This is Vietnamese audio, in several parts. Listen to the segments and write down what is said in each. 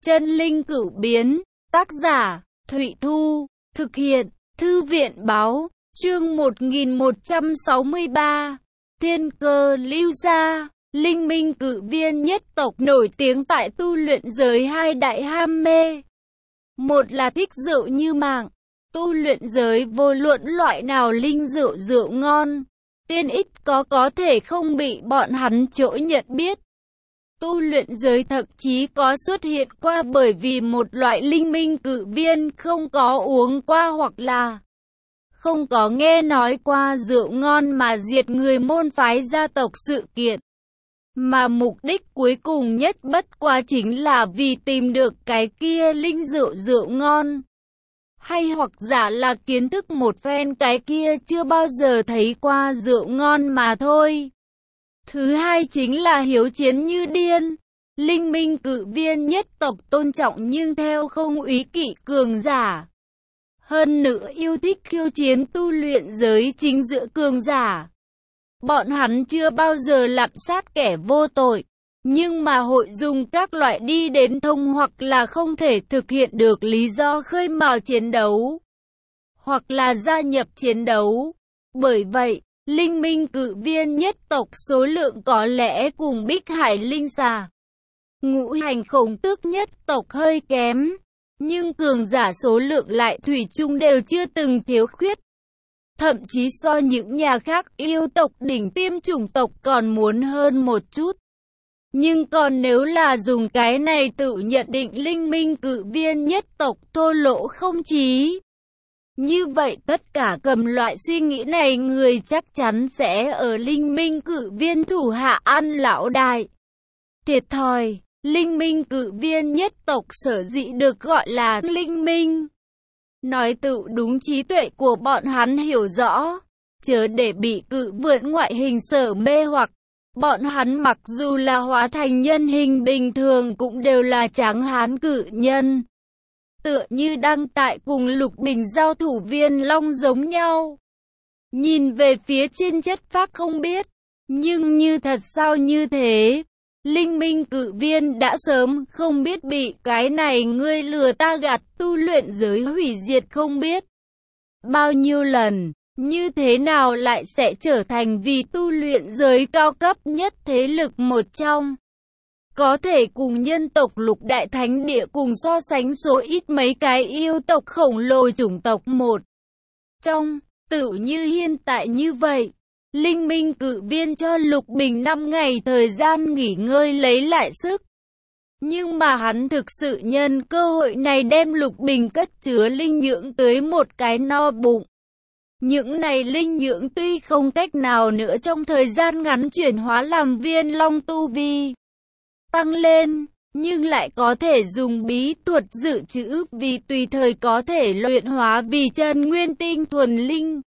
Chân linh cửu biến, tác giả, Thụy Thu, thực hiện, Thư viện báo, chương 1163, Thiên Cơ Lưu Gia, linh minh cự viên nhất tộc nổi tiếng tại tu luyện giới hai đại ham mê. Một là thích rượu như mạng, tu luyện giới vô luận loại nào linh rượu ngon, tiên ít có thể không bị bọn hắn chỗ nhận biết. Tu luyện giới thậm chí có xuất hiện qua bởi vì một loại linh minh cự viên không có uống qua hoặc là không có nghe nói qua rượu ngon mà diệt người môn phái gia tộc sự kiện. Mà mục đích cuối cùng nhất bất quá chính là vì tìm được cái kia linh rượu ngon. Hay hoặc giả là kiến thức một phen cái kia chưa bao giờ thấy qua rượu ngon mà thôi. Thứ hai chính là hiếu chiến như điên. Linh minh cự viên nhất tộc tôn trọng nhưng theo không úy kỵ cường giả. Hơn nữa yêu thích khiêu chiến tu luyện giới chính giữa cường giả. Bọn hắn chưa bao giờ lạm sát kẻ vô tội, nhưng mà hội dùng các loại đi đến thông hoặc là không thể thực hiện được lý do khơi mào chiến đấu, hoặc là gia nhập chiến đấu. Bởi vậy, linh minh cự viên nhất tộc số lượng có lẽ cùng Bích Hải linh xà, ngũ hành khổng tước nhất tộc hơi kém, nhưng cường giả số lượng lại thủy chung đều chưa từng thiếu khuyết. Thậm chí so những nhà khác yêu tộc đỉnh tiêm chủng tộc còn muốn hơn một chút. Nhưng còn nếu là dùng cái này tự nhận định linh minh cự viên nhất tộc thô lỗ không chí, như vậy tất cả cầm loại suy nghĩ này người chắc chắn sẽ ở linh minh cự viên thủ hạ ăn lão đại. Thiệt thòi, linh minh cự viên nhất tộc sở dĩ được gọi là linh minh. Nói tự đúng trí tuệ của bọn hắn hiểu rõ, chớ để bị cự vượn ngoại hình sở mê hoặc. Bọn hắn mặc dù là hóa thành nhân hình bình thường cũng đều là tráng hán cự nhân. Tựa như đang tại cùng Lục Bình giao thủ viên long giống nhau. Nhìn về phía trên chất phác không biết, nhưng như thật sao như thế. Linh minh cự viên đã sớm không biết bị cái này ngươi lừa ta gạt tu luyện giới hủy diệt không biết bao nhiêu lần, như thế nào lại sẽ trở thành vì tu luyện giới cao cấp nhất thế lực một trong. Có thể cùng nhân tộc lục đại thánh địa cùng so sánh số ít mấy cái yêu tộc khổng lồ chủng tộc một trong, tự như hiện tại như vậy. Linh minh cự viên cho Lục Bình 5 ngày thời gian nghỉ ngơi lấy lại sức. Nhưng mà hắn thực sự nhân cơ hội này đem Lục Bình cất chứa linh nhưỡng tới một cái no bụng. Những này linh nhưỡng tuy không cách nào nữa trong thời gian ngắn chuyển hóa làm viên long tu vi tăng lên, nhưng lại có thể dùng bí thuật dự trữ vì tùy thời có thể luyện hóa vì chân nguyên tinh thuần linh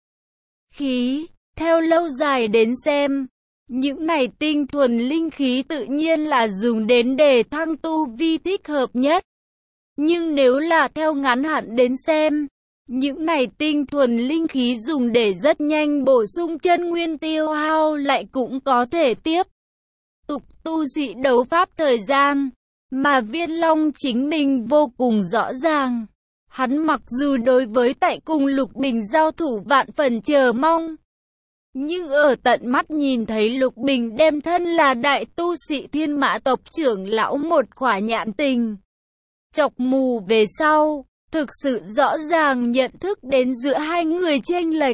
khí. Theo lâu dài đến xem, những này tinh thuần linh khí tự nhiên là dùng đến để thăng tu vi thích hợp nhất. Nhưng nếu là theo ngắn hạn đến xem, những này tinh thuần linh khí dùng để rất nhanh bổ sung chân nguyên tiêu hao lại cũng có thể tiếp tục tu dị đấu pháp thời gian. Mà Viên Long chính mình vô cùng rõ ràng. Hắn mặc dù đối với tại cùng Lục Bình giao thủ vạn phần chờ mong, nhưng ở tận mắt nhìn thấy Lục Bình đem thân là đại tu sĩ Thiên Mã tộc trưởng lão một khỏa nhãn tình chọc mù về sau, thực sự rõ ràng nhận thức đến giữa hai người chênh lệch.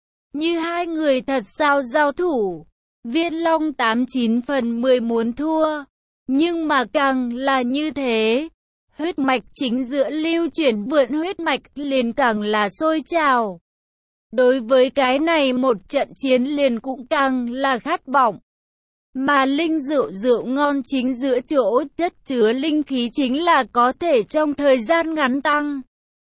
Như hai người thật sao giao thủ, Viên Long 89 phần 10 muốn thua, nhưng mà càng là như thế, huyết mạch chính giữa lưu chuyển vượn huyết mạch liền càng là sôi trào. Đối với cái này một trận chiến liền cũng càng là khát vọng. Mà linh rượu ngon chính giữa chỗ chất chứa linh khí chính là có thể trong thời gian ngắn tăng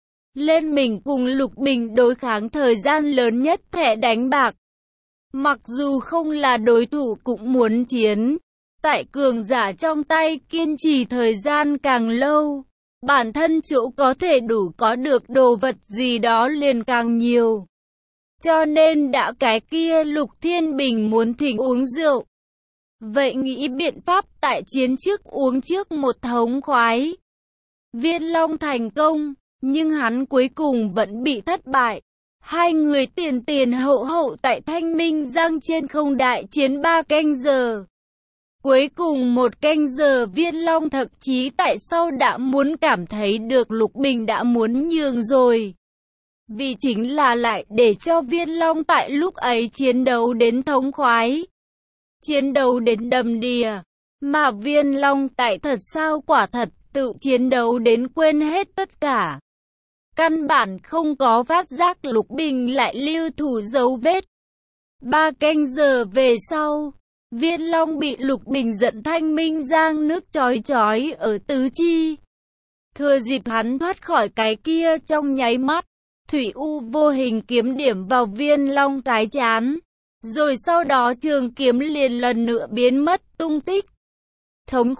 lên mình cùng Lục Bình đối kháng thời gian lớn nhất thẻ đánh bạc. Mặc dù không là đối thủ cũng muốn chiến, tại cường giả trong tay kiên trì thời gian càng lâu, bản thân chỗ có thể đủ có được đồ vật gì đó liền càng nhiều. Cho nên đã cái kia Lục Thiên Bình muốn thỉnh uống rượu. Vậy nghĩ biện pháp tại chiến trước uống trước một thống khoái. Viên Long thành công, nhưng hắn cuối cùng vẫn bị thất bại. Hai người tiền tiền hậu hậu tại Thanh Minh Giang trên không đại chiến 3 canh giờ. Cuối cùng 1 canh giờ Viên Long thậm chí tại sau đã muốn cảm thấy được Lục Bình đã muốn nhường rồi. Vì chính là lại để cho Viên Long tại lúc ấy chiến đấu đến thống khoái. Chiến đấu đến đầm đìa. Mà Viên Long tại thật sao quả thật tự chiến đấu đến quên hết tất cả. Căn bản không có phát giác Lục Bình lại lưu thủ dấu vết. 3 canh giờ về sau, Viên Long bị Lục Bình giận Thanh Minh Giang nước chói chói ở tứ chi. Thừa dịp hắn thoát khỏi cái kia trong nháy mắt, Thủy U vô hình kiếm điểm vào Viên Long cái trán. Rồi sau đó trường kiếm liền lần nữa biến mất tung tích. Thống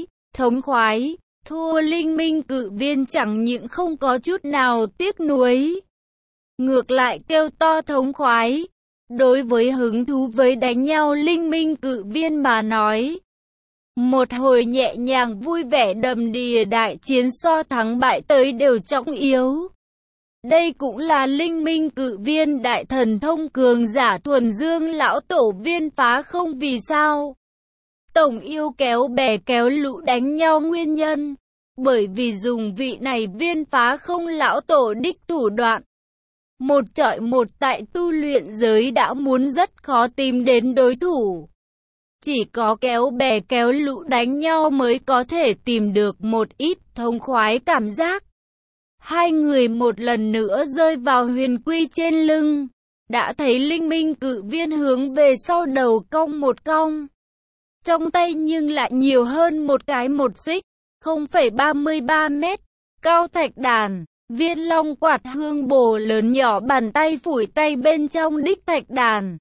khoái, thua Linh Minh Cự Viên chẳng những không có chút nào tiếc nuối. Ngược lại kêu to thống khoái. Đối với hứng thú với đánh nhau Linh Minh Cự Viên mà nói. Một hồi nhẹ nhàng vui vẻ đầm đìa đại chiến so thắng bại tới đều trọng yếu. Đây cũng là Linh Minh Cự Viên đại thần thông cường giả thuần dương lão tổ Viên Phá Không vì sao. Tổng yêu kéo bè kéo lũ đánh nhau nguyên nhân. Bởi vì dùng vị này Viên Phá Không lão tổ đích thủ đoạn. Một chọi một tại tu luyện giới đã muốn rất khó tìm đến đối thủ. Chỉ có kéo bè kéo lũ đánh nhau mới có thể tìm được một ít thông khoái cảm giác. Hai người một lần nữa rơi vào huyền quy trên lưng. Đã thấy Linh Minh Cự Viên hướng về sau đầu cong một cong. Trong tay nhưng lại nhiều hơn một cái một xích, 0,33 mét, cao thạch đàn. Viên Long quạt hương bồ lớn nhỏ bàn tay phủi tay bên trong đích thạch đàn.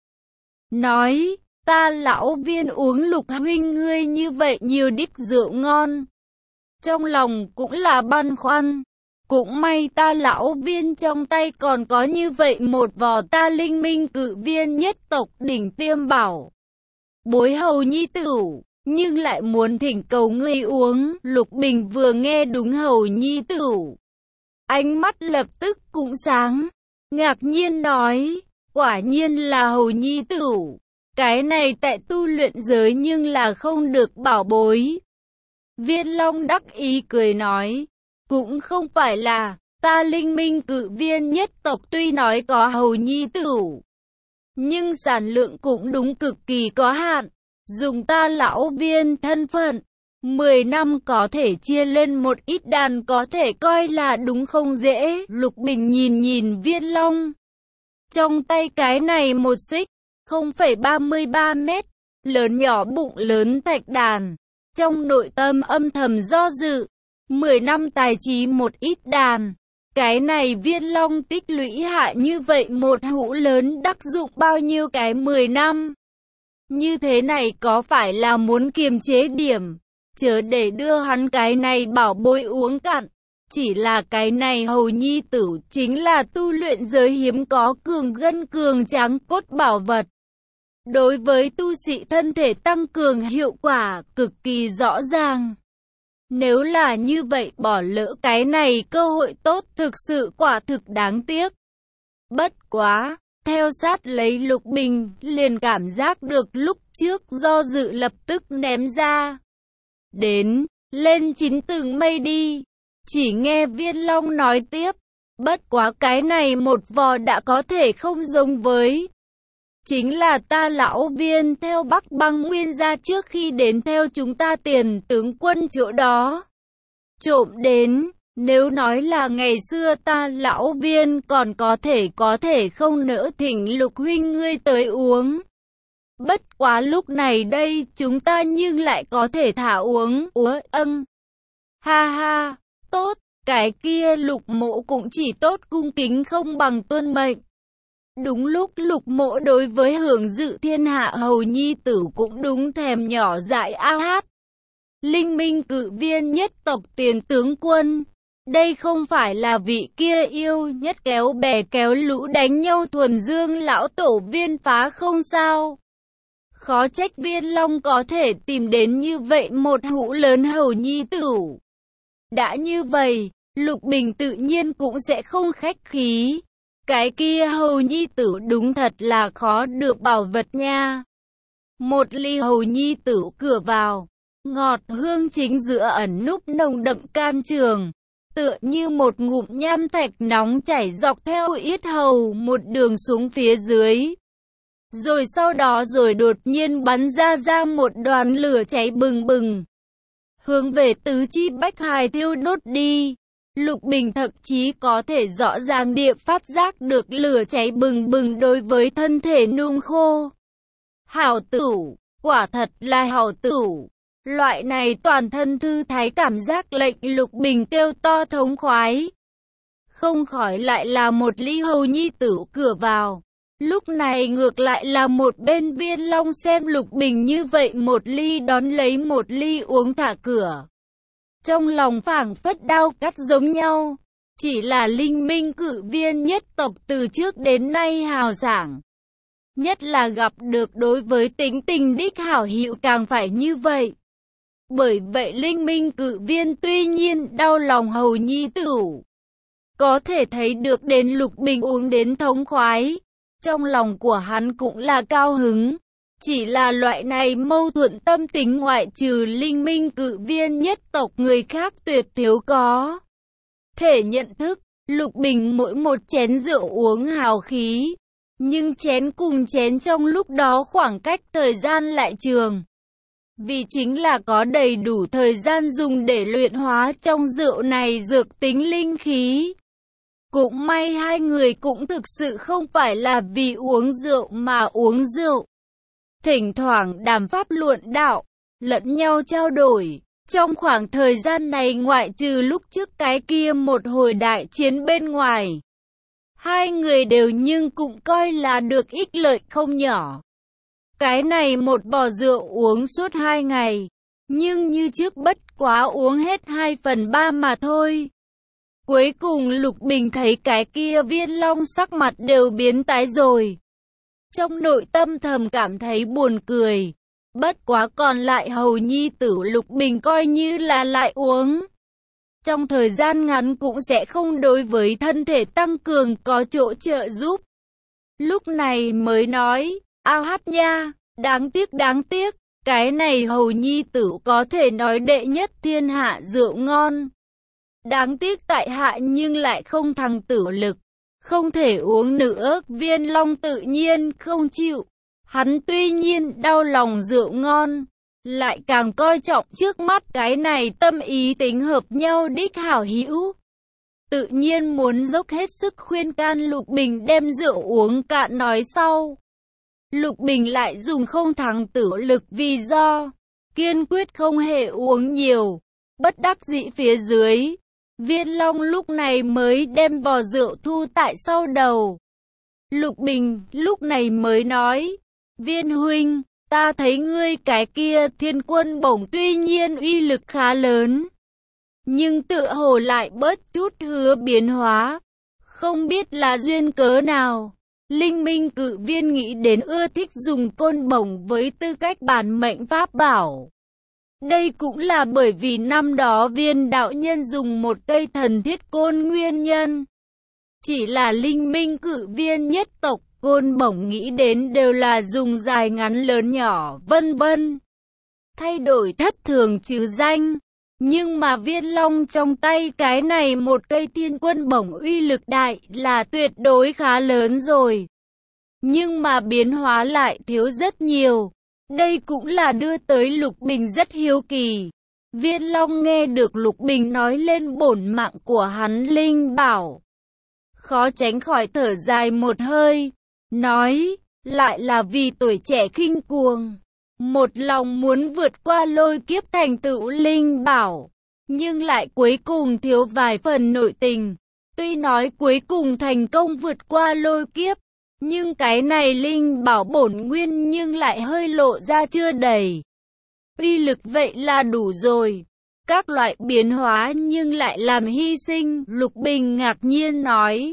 Nói, ta lão Viên uống Lục huynh ngươi như vậy nhiều đích rượu ngon. Trong lòng cũng là băn khoăn. Cũng may ta lão Viên trong tay còn có như vậy một vò ta Linh Minh Cự Viên nhất tộc đỉnh tiêm bảo. Bối hầu nhi tửu, nhưng lại muốn thỉnh cầu ngươi uống. Lục Bình vừa nghe đúng hầu nhi tửu. Ánh mắt lập tức cũng sáng, ngạc nhiên nói, quả nhiên là hầu nhi tửu. Cái này tại tu luyện giới nhưng là không được bảo bối. Viên Long đắc ý cười nói, cũng không phải là, ta Linh Minh Cự Viên nhất tộc tuy nói có hầu nhi tửu. Nhưng sản lượng cũng đúng cực kỳ có hạn, dùng ta lão Viên thân phận. 10 năm có thể chia lên một ít đàn có thể coi là đúng không dễ. Lục Bình nhìn Viên Long. Trong tay cái này một xích, 0,33 mét, lớn nhỏ bụng lớn thạch đàn. Trong nội tâm âm thầm do dự, 10 năm tài trí một ít đàn. Cái này Viên Long tích lũy hạ như vậy một hũ lớn đắc dụng bao nhiêu cái 10 năm. Như thế này có phải là muốn kiềm chế điểm, chớ để đưa hắn cái này bảo bối uống cạn. Chỉ là cái này hầu nhi tử chính là tu luyện giới hiếm có cường gân cường tráng cốt bảo vật. Đối với tu sĩ thân thể tăng cường hiệu quả cực kỳ rõ ràng. Nếu là như vậy bỏ lỡ cái này cơ hội tốt thực sự quả thực đáng tiếc. Bất quá, theo sát lấy Lục Bình liền cảm giác được lúc trước do dự lập tức ném ra. Đến, lên 9 tầng mây đi. Chỉ nghe Viên Long nói tiếp, bất quá cái này một vò đã có thể không giống với. Chính là ta lão Viên theo Bắc Băng Nguyên ra trước khi đến theo chúng ta Tiền tướng quân chỗ đó. Trộm đến, nếu nói là ngày xưa ta lão Viên còn có thể không nỡ thỉnh Lục huynh ngươi tới uống. Bất quá lúc này đây chúng ta nhưng lại có thể thả uống. Ha ha, tốt, cái kia Lục mỗ cũng chỉ tốt cung kính không bằng tuân mệnh. Đúng lúc Lục mỗ đối với hưởng dự thiên hạ hầu nhi tử cũng đúng thèm nhỏ dại a hát. Linh Minh Cự Viên nhất tộc Tiền tướng quân. Đây không phải là vị kia yêu nhất kéo bè kéo lũ đánh nhau thuần dương lão tổ Viên Phá Không sao? Khó trách Viên Long có thể tìm đến như vậy một hũ lớn hầu nhi tử. Đã như vậy, Lục Bình tự nhiên cũng sẽ không khách khí. Cái kia hầu nhi tử đúng thật là khó được bảo vật nha. Một ly hầu nhi tử cửa vào, ngọt hương chính giữa ẩn núp nồng đậm can trường, tựa như một ngụm nham thạch nóng chảy dọc theo yết hầu một đường xuống phía dưới. Rồi sau đó đột nhiên bắn ra một đoàn lửa cháy bừng bừng, hướng về tứ chi bách hài thiêu đốt đi. Lục Bình thậm chí có thể rõ ràng địa phát giác được lửa cháy bừng bừng đối với thân thể nung khô. Hảo tử, quả thật là hảo tử. Loại này toàn thân thư thái cảm giác lệnh Lục Bình kêu to thống khoái. Không khỏi lại là một ly hầu nhi tử cửa vào. Lúc này ngược lại là một bên Viên Long xem Lục Bình như vậy một ly đón lấy một ly uống thả cửa. Trong lòng phảng phất đao cắt giống nhau. Chỉ là Linh Minh Cự Viên nhất tộc từ trước đến nay hào sảng. Nhất là gặp được đối với tính tình đích hảo hữu càng phải như vậy. Bởi vậy Linh Minh Cự Viên tuy nhiên đau lòng hầu nhi tử, có thể thấy được đến Lục Bình uống đến thống khoái. Trong lòng của hắn cũng là cao hứng. Chỉ là loại này mâu thuẫn tâm tính ngoại trừ Linh Minh Cự Viên nhất tộc người khác tuyệt thiếu có thể nhận thức. Lục Bình mỗi một chén rượu uống hào khí, nhưng chén cùng chén trong lúc đó khoảng cách thời gian lại trường. Vì chính là có đầy đủ thời gian dùng để luyện hóa trong rượu này dược tính linh khí. Cũng may hai người cũng thực sự không phải là vì uống rượu mà uống rượu. Thỉnh thoảng đàm pháp luận đạo, lẫn nhau trao đổi. Trong khoảng thời gian này ngoại trừ lúc trước cái kia một hồi đại chiến bên ngoài, hai người đều nhưng cũng coi là được ích lợi không nhỏ. Cái này một vò rượu uống suốt 2 ngày, nhưng như trước bất quá uống hết 2/3 mà thôi. Cuối cùng Lục Bình thấy cái kia Viên Long sắc mặt đều biến tái rồi. Trong nội tâm thầm cảm thấy buồn cười. Bất quá còn lại hầu nhi tử Lục Bình coi như là lại uống. Trong thời gian ngắn cũng sẽ không đối với thân thể tăng cường có chỗ trợ giúp. Lúc này mới nói, ao hát nha, đáng tiếc, cái này hầu nhi tử có thể nói đệ nhất thiên hạ rượu ngon. Đáng tiếc tại hạ nhưng lại không thằng tử lực, không thể uống nữa. Viên Long tự nhiên không chịu. Hắn tuy nhiên đau lòng rượu ngon, lại càng coi trọng trước mắt cái này tâm ý tính hợp nhau đích hảo hữu. Tự nhiên muốn dốc hết sức khuyên can Lục Bình đem rượu uống cạn nói sau. Lục Bình lại dùng không thắng tử lực vì do, kiên quyết không hề uống nhiều. Bất đắc dĩ phía dưới, Viên Long lúc này mới đem vò rượu thu tại sau đầu. Lục Bình lúc này mới nói, Viên huynh, ta thấy ngươi cái kia Thiên Quân Bổng tuy nhiên uy lực khá lớn, nhưng tựa hồ lại bớt chút hứa biến hóa, không biết là duyên cớ nào. Linh Minh Cự Viên nghĩ đến ưa thích dùng côn bổng với tư cách bản mệnh pháp bảo. Đây cũng là bởi vì năm đó Viên đạo nhân dùng một cây thần thiết côn nguyên nhân. Chỉ là Linh Minh Cự Viên nhất tộc, côn bổng nghĩ đến đều là dùng dài ngắn lớn nhỏ, vân vân. Thay đổi thất thường trừ danh. Nhưng mà Viên Long trong tay cái này một cây Thiên Quân Bổng uy lực đại là tuyệt đối khá lớn rồi. Nhưng mà biến hóa lại thiếu rất nhiều. Đây cũng là đưa tới Lục Bình rất hiếu kỳ. Viên Long nghe được Lục Bình nói lên bổn mạng của hắn linh bảo, khó tránh khỏi thở dài một hơi, nói, lại là vì tuổi trẻ khinh cuồng, một lòng muốn vượt qua lôi kiếp thành tựu linh bảo, nhưng lại cuối cùng thiếu vài phần nội tình. Tuy nói cuối cùng thành công vượt qua lôi kiếp, nhưng cái này linh bảo bổn nguyên nhưng lại hơi lộ ra chưa đầy. Uy lực vậy là đủ rồi. Các loại biến hóa nhưng lại làm hy sinh. Lục Bình ngạc nhiên nói,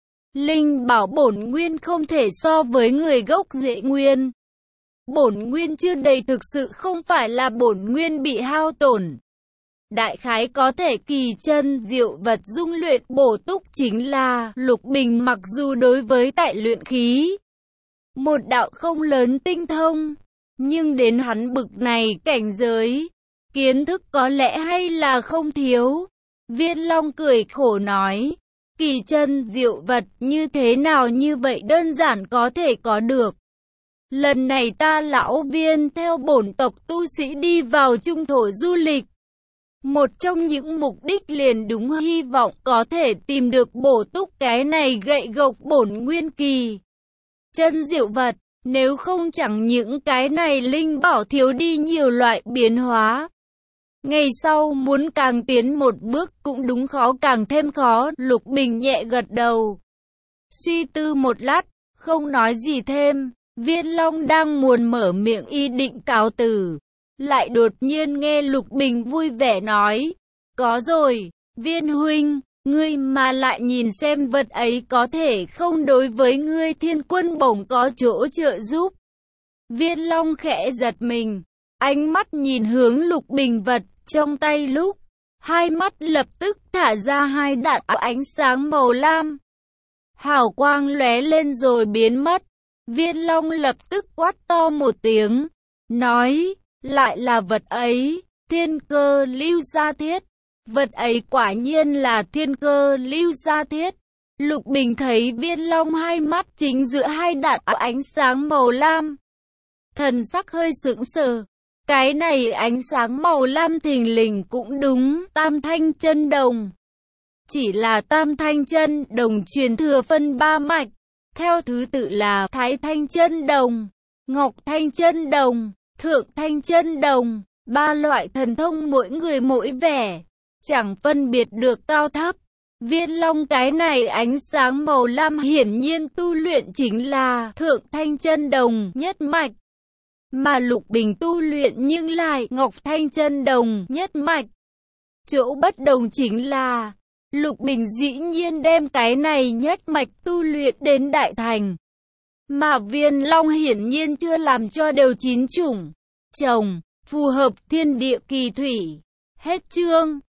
linh bảo bổn nguyên không thể so với người gốc rễ nguyên. Bổn nguyên chưa đầy thực sự không phải là bổn nguyên bị hao tổn. Đại khái có thể kỳ chân diệu vật dung luyện bổ túc chính là Lục Bình mặc dù đối với tại luyện khí, một đạo không lớn tinh thông, nhưng đến hắn bực này cảnh giới, kiến thức có lẽ hay là không thiếu. Viên Long cười khổ nói, kỳ chân diệu vật như thế nào như vậy đơn giản có thể có được. Lần này ta lão Viên theo bổn tộc tu sĩ đi vào trung thổ du lịch. Một trong những mục đích liền đúng hy vọng có thể tìm được bổ túc cái này gậy gộc bổn nguyên kỳ chân diệu vật, nếu không chẳng những cái này linh bảo thiếu đi nhiều loại biến hóa. Ngày sau muốn càng tiến một bước cũng đúng khó càng thêm khó. Lục Bình nhẹ gật đầu, suy tư một lát, không nói gì thêm. Viên Long đang muốn mở miệng ý định cáo từ, lại đột nhiên nghe Lục Bình vui vẻ nói, có rồi, Viên huynh, ngươi mà lại nhìn xem vật ấy có thể không đối với ngươi Thiên Quân bổng có chỗ trợ giúp. Viên Long khẽ giật mình, ánh mắt nhìn hướng Lục Bình vật trong tay lúc, hai mắt lập tức thả ra hai đạn ánh sáng màu lam. Hào quang lóe lên rồi biến mất. Viên Long lập tức quát to một tiếng, nói, lại là vật ấy, thiên cơ lưu sa thiết. Vật ấy quả nhiên là thiên cơ lưu sa thiết. Lục Bình thấy Viên Long hai mắt chính giữa hai đạn ánh sáng màu lam, thần sắc hơi sững sờ. Cái này ánh sáng màu lam thình lình cũng đúng Tam Thanh Chân Đồng. Chỉ là Tam Thanh Chân Đồng truyền thừa phân ba mạch, theo thứ tự là Thái Thanh Chân Đồng, Ngọc Thanh Chân Đồng, Thượng Thanh Chân Đồng. Ba loại thần thông mỗi người mỗi vẻ, chẳng phân biệt được cao thấp. Viên Long cái này ánh sáng màu lam hiển nhiên tu luyện chính là Thượng Thanh Chân Đồng nhất mạch, mà Lục Bình tu luyện nhưng lại Ngọc Thanh Chân Đồng nhất mạch. Chỗ bất đồng chính là Lục Bình dĩ nhiên đem cái này nhất mạch tu luyện đến đại thành, mà Viên Long hiển nhiên chưa làm cho đều chín chủng trồng, phù hợp thiên địa kỳ thủy. Hết chương.